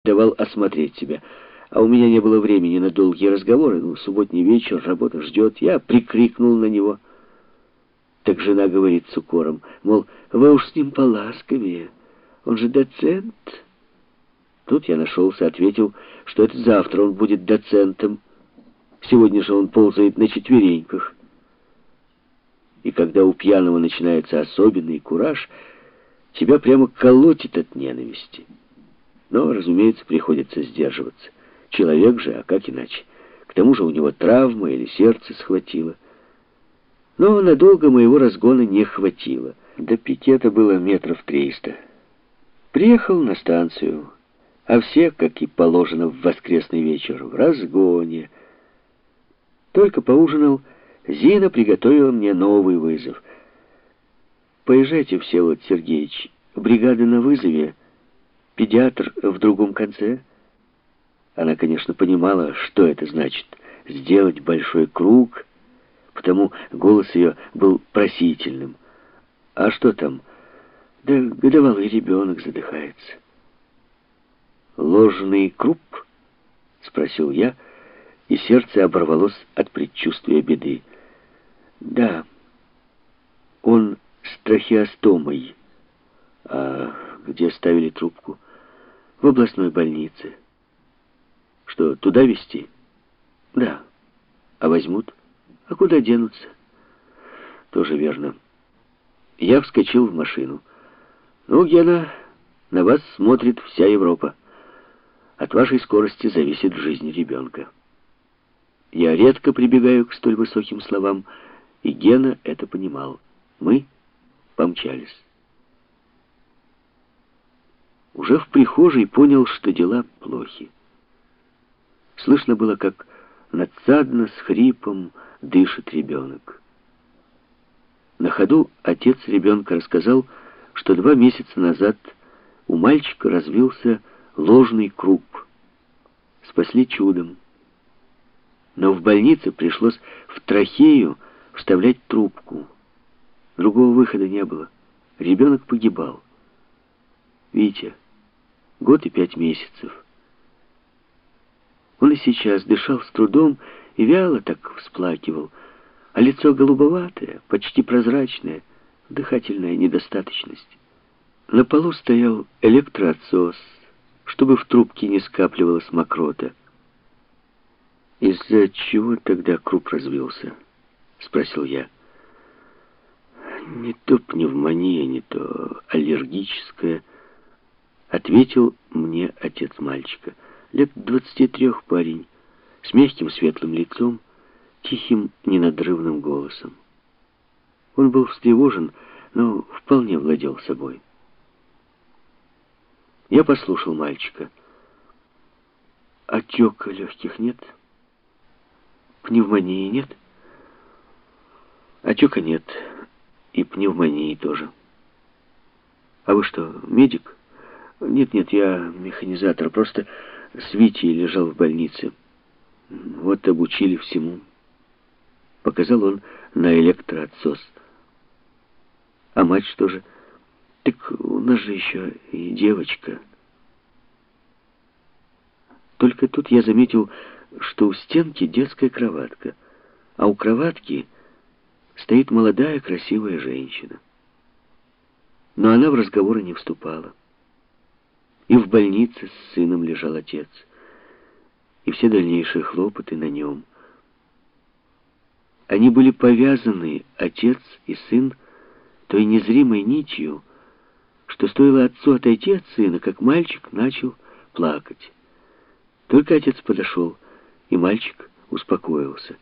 давал осмотреть себя. А у меня не было времени на долгие разговоры. Субботний вечер, работа ждет. Я прикрикнул на него. Так жена говорит с укором, мол, вы уж с ним поласковее. Он же доцент. Тут я нашелся, ответил, что это завтра он будет доцентом. Сегодня же он ползает на четвереньках. И когда у пьяного начинается особенный кураж, тебя прямо колотит от ненависти. Но, разумеется, приходится сдерживаться. Человек же, а как иначе? К тому же у него травма или сердце схватило. Но надолго моего разгона не хватило. До пикета было метров 300. Приехал на станцию, а все, как и положено в воскресный вечер, в разгоне. Только поужинал, Зина приготовила мне новый вызов. «Поезжайте, Всеволод Сергеевич, бригада на вызове, педиатр в другом конце». Она, конечно, понимала, что это значит — сделать большой круг, потому голос ее был просительным. «А что там?» «Да годовалый ребенок задыхается». «Ложный круп?» — спросил я, и сердце оборвалось от предчувствия беды. «Да, он с трахеостомой». «А где ставили трубку?» «В областной больнице». «Что, туда везти?» «Да». «А возьмут?» «А куда денутся?» «Тоже верно». Я вскочил в машину. «Ну, Гена, на вас смотрит вся Европа. От вашей скорости зависит жизнь ребенка». Я редко прибегаю к столь высоким словам, и Гена это понимал. Мы помчались. Уже в прихожей понял, что дела плохи. Слышно было, как надсадно с хрипом дышит ребенок. На ходу отец ребенка рассказал, что 2 месяца назад у мальчика развился ложный круп. Спасли чудом. Но в больнице пришлось в трахею вставлять трубку. Другого выхода не было. Ребенок погибал. Витя, 1 год и 5 месяцев. Он и сейчас дышал с трудом и вяло так всплакивал, а лицо голубоватое, почти прозрачное, дыхательная недостаточность. На полу стоял электроотсос, чтобы в трубке не скапливалась мокрота. «Из-за чего тогда круп развился?» — спросил я. «Не то пневмония, не то аллергическая», — ответил мне отец мальчика. Лет 23 парень, с мягким светлым лицом, тихим ненадрывным голосом. Он был встревожен, но вполне владел собой. Я послушал мальчика. «Отека легких нет? Пневмонии нет?» «Отека нет, и пневмонии тоже». «А вы что, медик?» «Нет, я механизатор, просто с Витей лежал в больнице. Вот обучили всему». Показал он на электроотсос. «А мать что же?» «Так у нас же еще и девочка». Только тут я заметил, что у стенки детская кроватка, а у кроватки стоит молодая красивая женщина. Но она в разговоры не вступала. И в больнице с сыном лежал отец, и все дальнейшие хлопоты на нем. Они были повязаны, отец и сын, той незримой нитью, что стоило отцу отойти от сына, как мальчик начал плакать. Только отец подошел, и мальчик успокоился.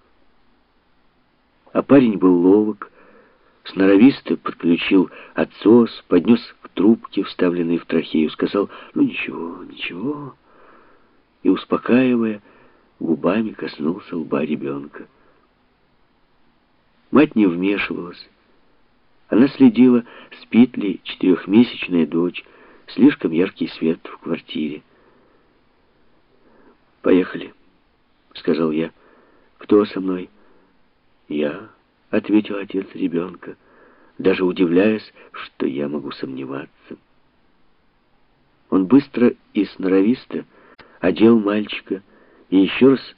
А парень был ловок, сноровисто подключил отсос, поднес к трубке, вставленной в трахею, сказал: «Ну ничего, ничего», и, успокаивая, губами коснулся лба ребенка. Мать не вмешивалась. Она следила, спит ли 4-месячная дочь, слишком яркий свет в квартире. «Поехали», — сказал я. «Кто со мной?» «Я», — ответил отец ребенка, даже удивляясь, что я могу сомневаться. Он быстро и сноровисто одел мальчика и еще раз